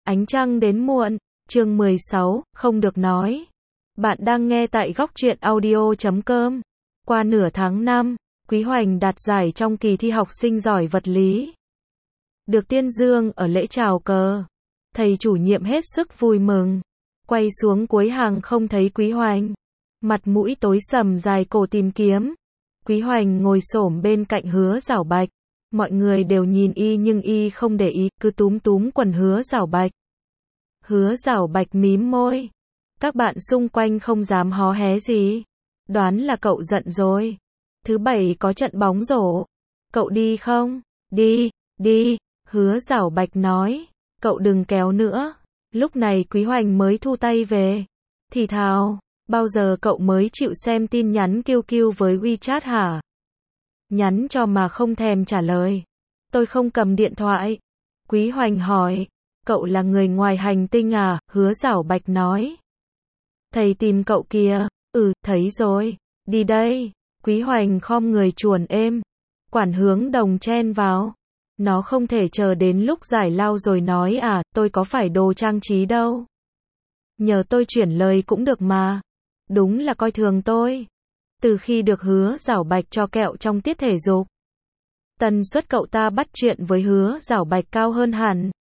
Ánh trăng đến muộn, chương 16, không được nói. Bạn đang nghe tại góc truyện audio.com. Qua nửa tháng năm, Quý Hoành đạt giải trong kỳ thi học sinh giỏi vật lý. Được tuyên dương ở lễ chào cờ. Thầy chủ nhiệm hết sức vui mừng. Quay xuống cuối hàng không thấy Quý Hoành. Mặt mũi tối sầm dài cổ tìm kiếm. Quý Hoành ngồi xổm bên cạnh Hứa Giảo Bạch. Mọi người đều nhìn y nhưng y không để ý, cứ túm túm quần Hứa Giảo Bạch. Hứa Giảo Bạch mím môi. Các bạn xung quanh không dám hó hé gì. Đoán là cậu giận rồi. Thứ bảy có trận bóng rổ. Cậu đi không? Đi, đi. Hứa Giảo Bạch nói. Cậu đừng kéo nữa. Lúc này Quý Hoành mới thu tay về. Thì thào, bao giờ cậu mới chịu xem tin nhắn QQ với WeChat hả? Nhắn cho mà không thèm trả lời. Tôi không cầm điện thoại. Quý Hoành hỏi. Cậu là người ngoài hành tinh à? Hứa Giảo Bạch nói. Thầy tìm cậu kìa. Thấy rồi. Đi đây. Quý Hoành khom người chuồn êm. Quản Hướng Đồng chen vào. Nó không thể chờ đến lúc giải lao rồi nói à, tôi có phải đồ trang trí đâu. Nhờ tôi chuyển lời cũng được mà. Đúng là coi thường tôi. Từ khi được Hứa Giảo Bạch cho kẹo trong tiết thể dục, tần suất cậu ta bắt chuyện với Hứa Giảo Bạch cao hơn hẳn.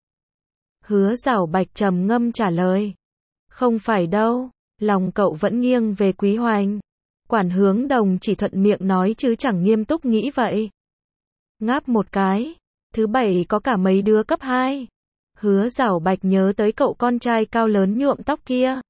Hứa Giảo Bạch trầm ngâm trả lời. Không phải đâu, lòng cậu vẫn nghiêng về Quý Hoành. Quản Hướng Đồng chỉ thuận miệng nói chứ chẳng nghiêm túc nghĩ vậy. Ngáp một cái, thứ bảy có cả mấy đứa cấp 2. Hứa Giảo Bạch nhớ tới cậu con trai cao lớn nhuộm tóc kia.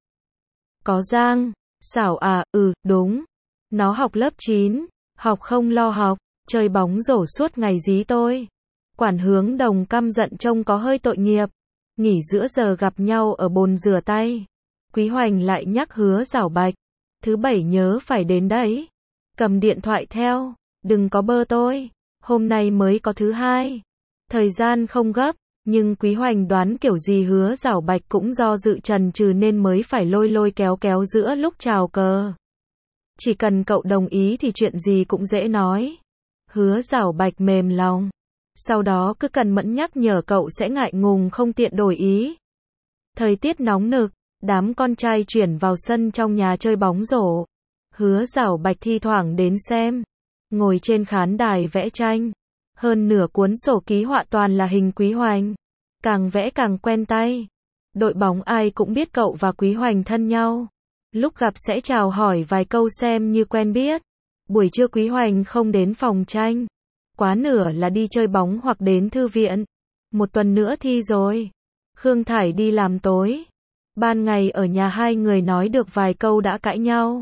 Có Giang, Xảo à, đúng. Nó học lớp 9, học không lo học, chơi bóng rổ suốt ngày dí tôi. Quản Hướng Đồng căm giận trông có hơi tội nghiệp. Nghỉ giữa giờ gặp nhau ở bồn rửa tay. Quý Hoành lại nhắc Hứa Giảo Bạch. Thứ bảy nhớ phải đến đấy. Cầm điện thoại theo, đừng có bơ tôi. Hôm nay mới có thứ hai. Thời gian không gấp, nhưng Quý Hoành đoán kiểu gì Hứa Giảo Bạch cũng do dự chần chừ nên mới phải lôi lôi kéo kéo giữa lúc chào cờ. Chỉ cần cậu đồng ý thì chuyện gì cũng dễ nói. Hứa Giảo Bạch mềm lòng. Sau đó cứ cần mẫn nhắc nhở cậu sẽ ngại ngùng không tiện đổi ý. Thời tiết nóng nực, đám con trai chuyển vào sân trong nhà chơi bóng rổ. Hứa Giảo Bạch thi thoảng đến xem. Ngồi trên khán đài vẽ tranh. Hơn nửa cuốn sổ ký họa toàn là hình Quý Hoành. Càng vẽ càng quen tay. Đội bóng ai cũng biết cậu và Quý Hoành thân nhau. Lúc gặp sẽ chào hỏi vài câu xem như quen biết. Buổi trưa Quý Hoành không đến phòng tranh. Quá nửa là đi chơi bóng hoặc đến thư viện. Một tuần nữa thi rồi. Khương Thải đi làm tối. Ban ngày ở nhà hai người nói được vài câu đã cãi nhau.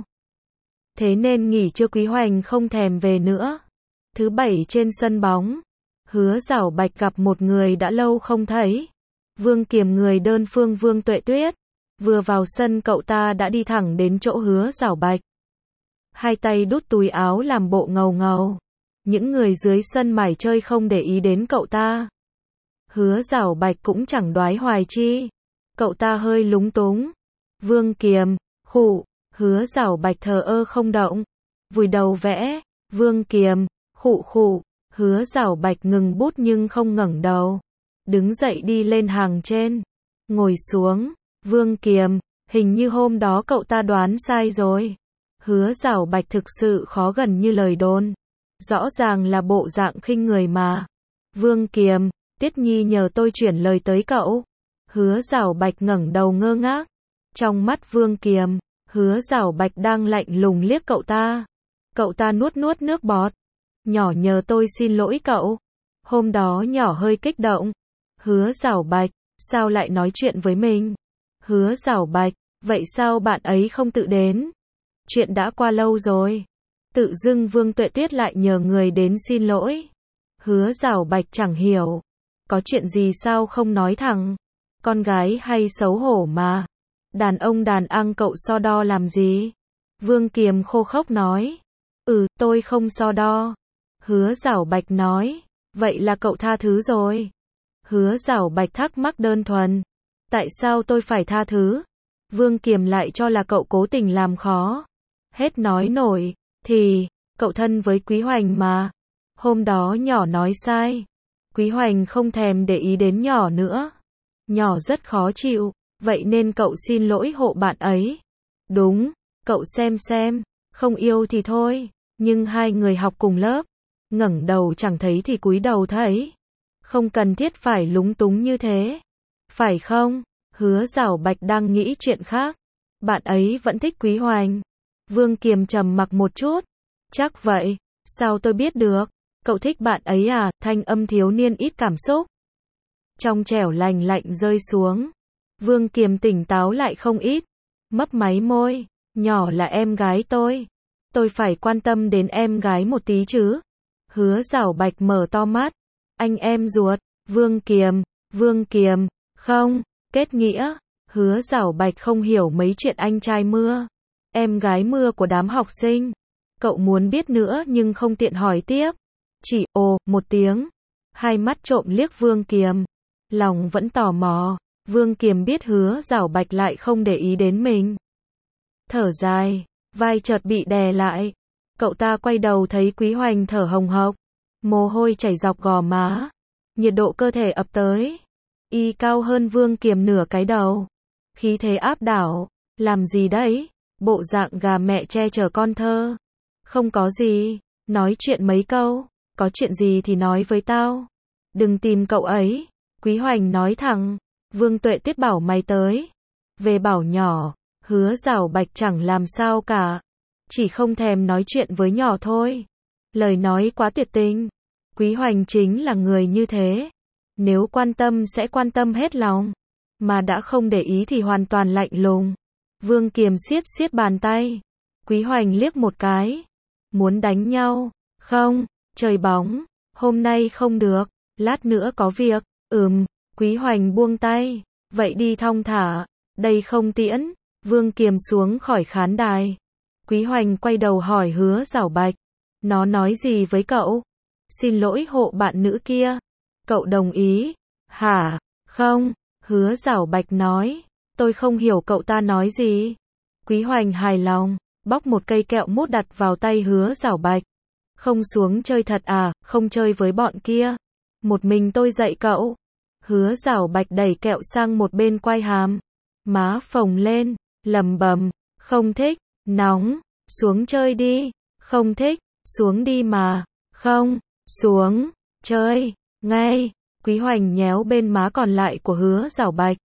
Thế nên nghỉ trưa Quý Hoành không thèm về nữa. Thứ bảy trên sân bóng. Hứa Giảo Bạch gặp một người đã lâu không thấy. Vương Kiềm, người đơn phương Vương Tuệ Tuyết. Vừa vào sân cậu ta đã đi thẳng đến chỗ Hứa Giảo Bạch. Hai tay đút túi áo làm bộ ngầu ngầu. Những người dưới sân mải chơi không để ý đến cậu ta. Hứa Giảo Bạch cũng chẳng đoái hoài chi. Cậu ta hơi lúng túng. Vương Kiềm, khụ. Hứa Giảo Bạch thờ ơ không động. Vùi đầu vẽ. Vương Kiềm, khụ khụ. Hứa Giảo Bạch ngừng bút nhưng không ngẩng đầu. Đứng dậy đi lên hàng trên. Ngồi xuống. Vương Kiềm, hình như hôm đó cậu ta đoán sai rồi. Hứa Giảo Bạch thực sự khó gần như lời đồn. Rõ ràng là bộ dạng khinh người mà. Vương Kiềm, Tiết Nhi nhờ tôi chuyển lời tới cậu. Hứa Giảo Bạch ngẩng đầu ngơ ngác. Trong mắt Vương Kiềm, Hứa Giảo Bạch đang lạnh lùng liếc cậu ta. Cậu ta nuốt nuốt nước bọt. Nhỏ nhờ tôi xin lỗi cậu. Hôm đó nhỏ hơi kích động. Hứa Giảo Bạch, sao lại nói chuyện với mình? Hứa Giảo Bạch, vậy sao bạn ấy không tự đến? Chuyện đã qua lâu rồi. Tự dưng Vương Tuệ Tuyết lại nhờ người đến xin lỗi. Hứa Giảo Bạch chẳng hiểu. Có chuyện gì sao không nói thẳng? Con gái hay xấu hổ mà. Đàn ông đàn ăn cậu so đo làm gì? Vương Kiềm khô khốc nói. Tôi không so đo. Hứa Giảo Bạch nói. Vậy là cậu tha thứ rồi. Hứa Giảo Bạch thắc mắc đơn thuần. Tại sao tôi phải tha thứ? Vương Kiềm lại cho là cậu cố tình làm khó. Hết nói nổi. Thì, cậu thân với Quý Hoành mà. Hôm đó nhỏ nói sai. Quý Hoành không thèm để ý đến nhỏ nữa. Nhỏ rất khó chịu, vậy nên cậu xin lỗi hộ bạn ấy. Đúng, cậu xem, không yêu thì thôi, nhưng hai người học cùng lớp, ngẩng đầu chẳng thấy thì cúi đầu thấy. Không cần thiết phải lúng túng như thế. Phải không? Hứa Giảo Bạch đang nghĩ chuyện khác. Bạn ấy vẫn thích Quý Hoành. Vương Kiềm trầm mặc một chút. Chắc vậy, sao tôi biết được? Cậu thích bạn ấy à? Thanh âm thiếu niên ít cảm xúc. Trong trẻo lành lạnh rơi xuống. Vương Kiềm tỉnh táo lại không ít. Mấp máy môi. Nhỏ là em gái tôi. Tôi phải quan tâm đến em gái một tí chứ. Hứa Giảo Bạch mở to mắt. Anh em ruột. Vương Kiềm. Không, kết nghĩa. Hứa Giảo Bạch không hiểu mấy chuyện anh trai Mưa. Em gái Mưa của đám học sinh. Cậu muốn biết nữa nhưng không tiện hỏi tiếp. Chỉ ồ một tiếng. Hai mắt trộm liếc Vương Kiềm. Lòng vẫn tò mò. Vương Kiềm biết Hứa Giảo Bạch lại không để ý đến mình. Thở dài, vai chợt bị đè lại. Cậu ta quay đầu thấy Quý Hoành thở hồng hộc. Mồ hôi chảy dọc gò má. Nhiệt độ cơ thể ập tới. Y cao hơn Vương Kiềm nửa cái đầu. Khí thế áp đảo. Làm gì đấy? Bộ dạng gà mẹ che chở con thơ. Không có gì. Nói chuyện mấy câu. Có chuyện gì thì nói với tao. Đừng tìm cậu ấy. Quý Hoành nói thẳng. Vương Tuệ Tuyết bảo mày tới. Về bảo nhỏ. Hứa Giảo Bạch chẳng làm sao cả. Chỉ không thèm nói chuyện với nhỏ thôi. Lời nói quá tuyệt tình. Quý Hoành chính là người như thế. Nếu quan tâm sẽ quan tâm hết lòng. Mà đã không để ý thì hoàn toàn lạnh lùng. Vương Kiềm siết bàn tay. Quý Hoành liếc một cái. Muốn đánh nhau? Không, trời bóng. Hôm nay không được. Lát nữa có việc. Quý Hoành buông tay. Vậy đi thong thả. Đây không tiễn. Vương Kiềm xuống khỏi khán đài. Quý Hoành quay đầu hỏi Hứa Giảo Bạch. Nó nói gì với cậu? Xin lỗi hộ bạn nữ kia. Cậu đồng ý? Hả? Không. Hứa Giảo Bạch nói. Tôi không hiểu cậu ta nói gì. Quý Hoành hài lòng. Bóc một cây kẹo mút đặt vào tay Hứa Giảo Bạch. Không xuống chơi thật à? Không chơi với bọn kia. Một mình tôi dạy cậu. Hứa Giảo Bạch đẩy kẹo sang một bên quai hàm. Má phồng lên. Lầm bầm. Không thích. Nóng. Xuống chơi đi. Không thích. Xuống đi mà. Không. Xuống. Chơi. Ngay. Quý Hoành nhéo bên má còn lại của Hứa Giảo Bạch.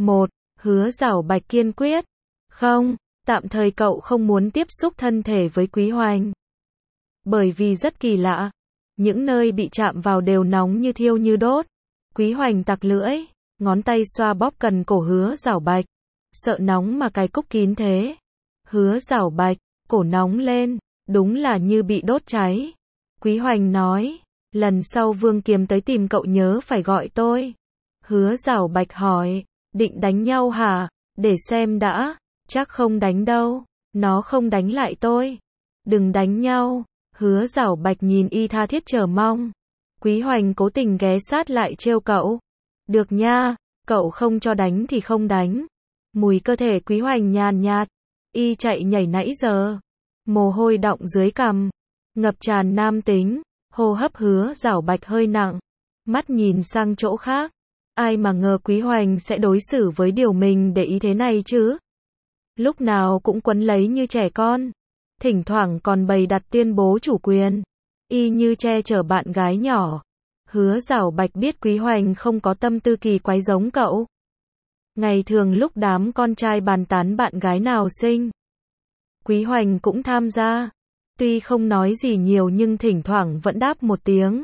Hứa Giảo Bạch kiên quyết. Không. Tạm thời cậu không muốn tiếp xúc thân thể với Quý Hoành. Bởi vì rất kỳ lạ. Những nơi bị chạm vào đều nóng như thiêu như đốt. Quý Hoành tặc lưỡi. Ngón tay xoa bóp cần cổ Hứa Giảo Bạch. Sợ nóng mà cái cúc kín thế. Hứa Giảo Bạch. Cổ nóng lên. Đúng là như bị đốt cháy. Quý Hoành nói. Lần sau Vương Kiềm tới tìm cậu nhớ phải gọi tôi. Hứa Giảo Bạch hỏi. Định đánh nhau hả? Để xem đã. Chắc không đánh đâu. Nó không đánh lại tôi. Đừng đánh nhau. Hứa Giảo Bạch nhìn y tha thiết chờ mong. Quý Hoành cố tình ghé sát lại trêu cậu. Được nha. Cậu không cho đánh thì không đánh. Mùi cơ thể Quý Hoành nhàn nhạt. Y chạy nhảy nãy giờ. Mồ hôi đọng dưới cằm. Ngập tràn nam tính. Hô hấp Hứa Giảo Bạch hơi nặng. Mắt nhìn sang chỗ khác. Ai mà ngờ Quý Hoành sẽ đối xử với điều mình để ý thế này chứ. Lúc nào cũng quấn lấy như trẻ con. Thỉnh thoảng còn bày đặt tuyên bố chủ quyền. Y như che chở bạn gái nhỏ. Hứa Giảo Bạch biết Quý Hoành không có tâm tư kỳ quái giống cậu. Ngày thường lúc đám con trai bàn tán bạn gái nào xinh, Quý Hoành cũng tham gia. Tuy không nói gì nhiều nhưng thỉnh thoảng vẫn đáp một tiếng.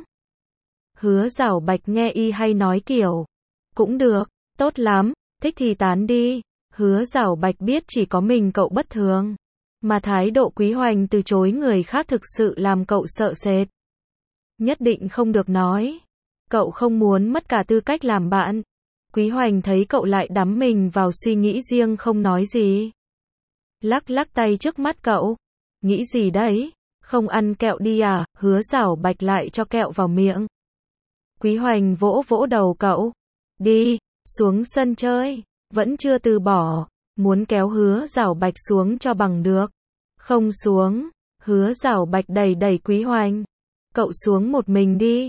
Hứa Giảo Bạch nghe y hay nói kiểu. Cũng được, tốt lắm, thích thì tán đi. Hứa Giảo Bạch biết chỉ có mình cậu bất thường. Mà thái độ Quý Hoành từ chối người khác thực sự làm cậu sợ sệt. Nhất định không được nói. Cậu không muốn mất cả tư cách làm bạn. Quý Hoành thấy cậu lại đắm mình vào suy nghĩ riêng không nói gì. Lắc lắc tay trước mắt cậu. Nghĩ gì đấy? Không ăn kẹo đi à? Hứa Giảo Bạch lại cho kẹo vào miệng. Quý Hoành vỗ vỗ đầu cậu. Đi, xuống sân chơi. Vẫn chưa từ bỏ. Muốn kéo Hứa Giảo Bạch xuống cho bằng được. Không xuống. Hứa Giảo Bạch đẩy đẩy Quý Hoành. Cậu xuống một mình đi.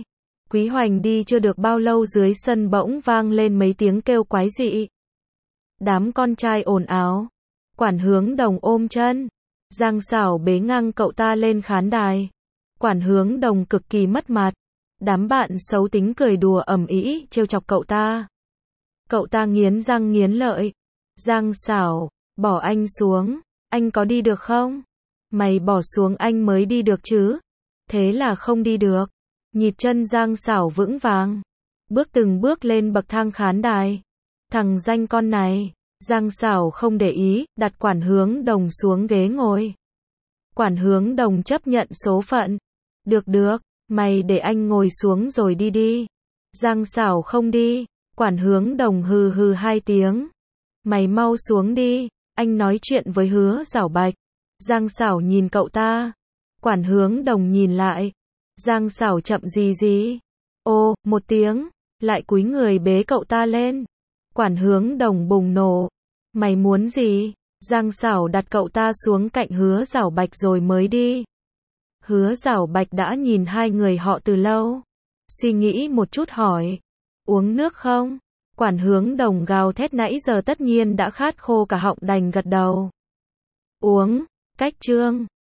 Quý Hoành đi chưa được bao lâu dưới sân bỗng vang lên mấy tiếng kêu quái dị. Đám con trai ồn ào. Quản Hướng Đồng ôm chân. Giang Sảo bế ngang cậu ta lên khán đài. Quản Hướng Đồng cực kỳ mất mặt. Đám bạn xấu tính cười đùa ầm ĩ trêu chọc cậu ta. Cậu ta nghiến răng nghiến lợi. Giang Sảo, bỏ anh xuống. Anh có đi được không? Mày bỏ xuống anh mới đi được chứ. Thế là không đi được. Nhịp chân Giang Sảo vững vàng. Bước từng bước lên bậc thang khán đài. Thằng danh con này. Giang Sảo không để ý, đặt Quản Hướng Đồng xuống ghế ngồi. Quản Hướng Đồng chấp nhận số phận. Được được, mày để anh ngồi xuống rồi đi đi. Giang Sảo không đi. Quản Hướng Đồng hừ hừ 2 tiếng. Mày mau xuống đi, anh nói chuyện với Hứa Giảo Bạch. Giang Sảo nhìn cậu ta. Quản Hướng Đồng nhìn lại. Giang Sảo chậm gì. Ô, 1 tiếng. Lại cúi người bế cậu ta lên. Quản Hướng Đồng bùng nổ. Mày muốn gì? Giang Sảo đặt cậu ta xuống cạnh Hứa Giảo Bạch rồi mới đi. Hứa Giảo Bạch đã nhìn 2 người họ từ lâu. Suy nghĩ một chút hỏi. Uống nước không? Quản Hướng Đồng gào thét nãy giờ tất nhiên đã khát khô cả họng đành gật đầu. Uống. Cách chương